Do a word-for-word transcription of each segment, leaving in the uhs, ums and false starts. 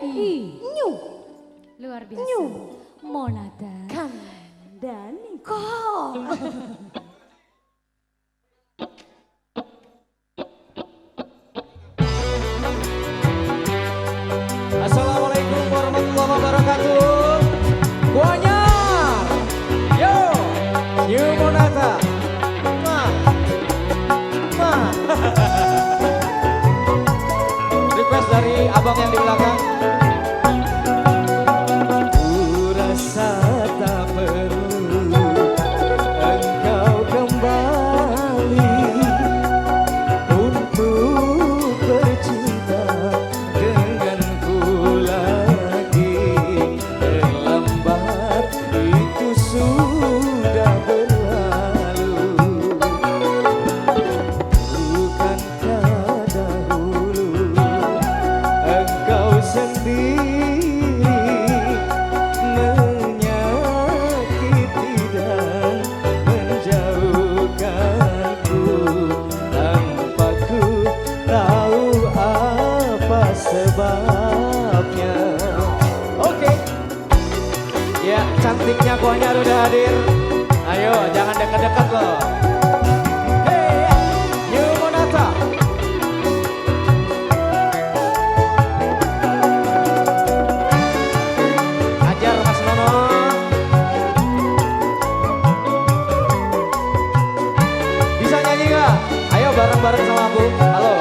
Ih, Nyu. luar biasa. Nyu. Monata. Kandani. Kok. Assalamualaikum warahmatullahi wabarakatuh. Guanya, yo, New Monata, ma, ma. Request dari abang yang di belakang. Ku rasa tak perlu engkau kembali untuk bercinta denganku lagi. Terlambat itu sudah berlalu. Bukankah dahulu engkau sendiri menyakiti dan menjauhkanku tanpa ku tahu apa sebabnya. Oke, ya cantiknya Guanyar udah hadir. Ayo jangan dekat-dekat loh. Hey, New Monata. Ajar Mas Nono. Bisa nyanyi gak? Ayo bareng-bareng sama aku. Halo.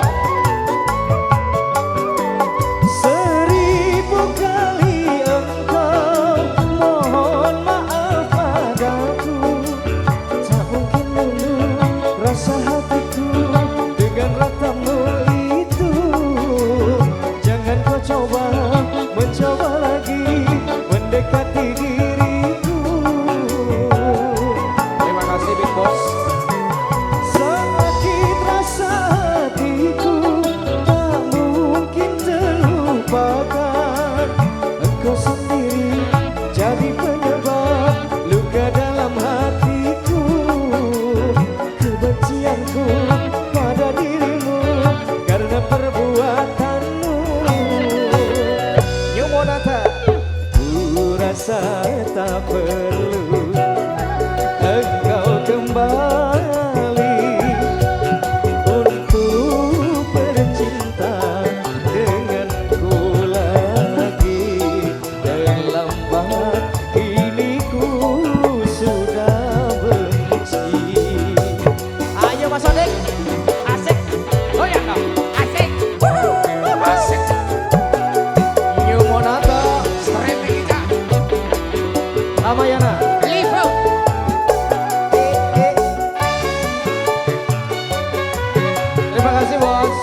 Seribu kali engkau mohon maaf padaku. Tak mungkin dulu rasa hatiku dengan ratamu itu. Jangan kau coba mencoba lagi mendekati diriku. Terima kasih Big Boss. Sakit rasa hatiku tak mungkin terlupakan. Engkau sendiri jadi penyebab luka dalam hatiku. Kebencianku pada dirimu karena perbuatanmu. New Monata. Ku rasa tak perlu engkau kembali untuk bercinta denganku lagi. Terlambat kini ku sudah benci. Ayo Mas Odek, asik, goyang dong, asik, asik. New Monata, streaming kita. Ramayana, live out. Eh, eh. Terima kasih bos.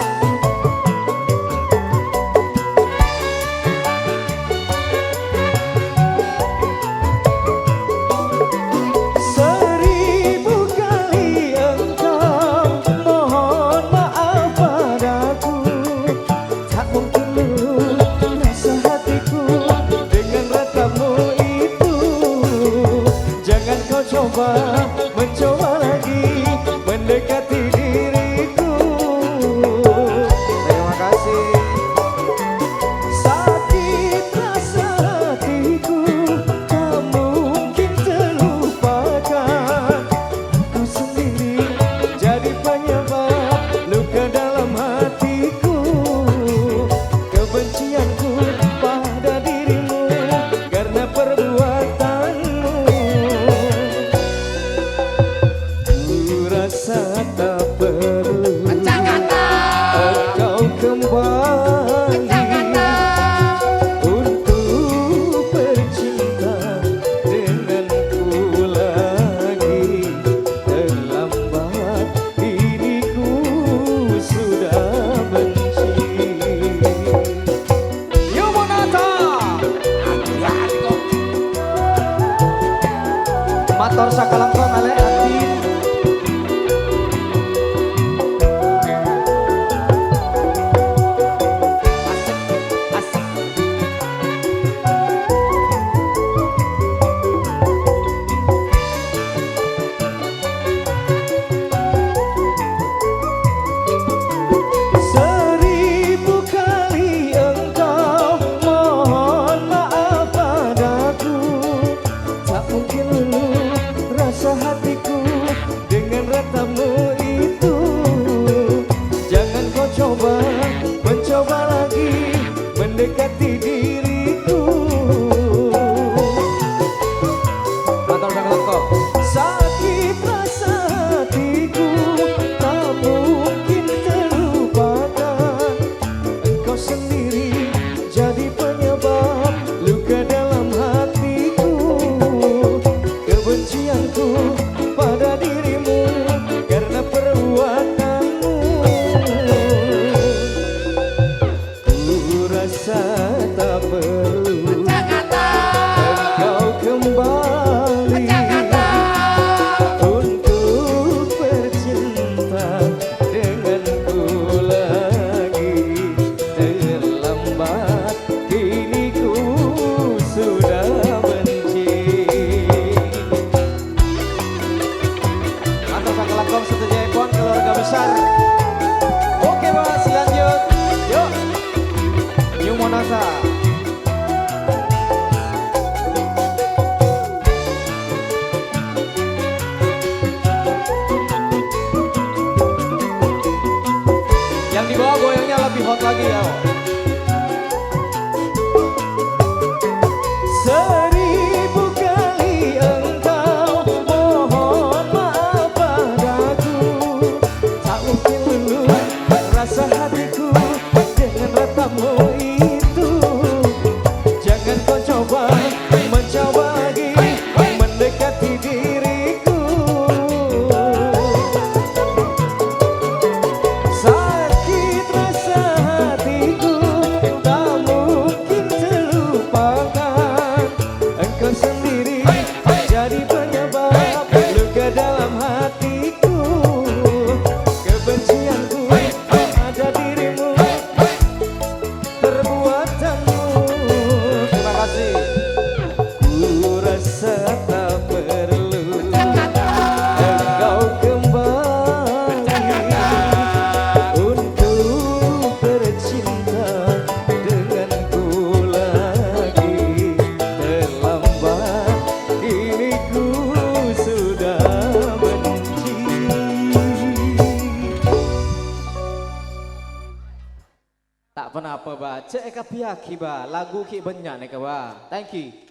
Seribu kali engkau mohon maaf padaku. Tak mungkin dulu rasa hatiku dengan ratamu itu. Jangan kau coba mencoba lagi mendekati diriku. Yang di bawah goyangnya lebih hot lagi ya. Seribu kali engkau mohon maaf padaku, tak mungkin lulu rasa hatiku dengan ratamu itu. Jangan kau coba mencoba lagi mendekati diriku. Sakit rasa hatiku tak mungkin terlupakan. Engkau sendiri jadi penyebab luka dalam hatiku. Kebencianku ada dirimu, perbuatanmu. Terima kasih. Ku rasa tak perlu engkau kembali untuk bercinta denganku lagi. Terlambat kini ku sudah benci. Tak pernah apa ba, cek eka piaki ba, lagu ki banyak nih ba. Thank you.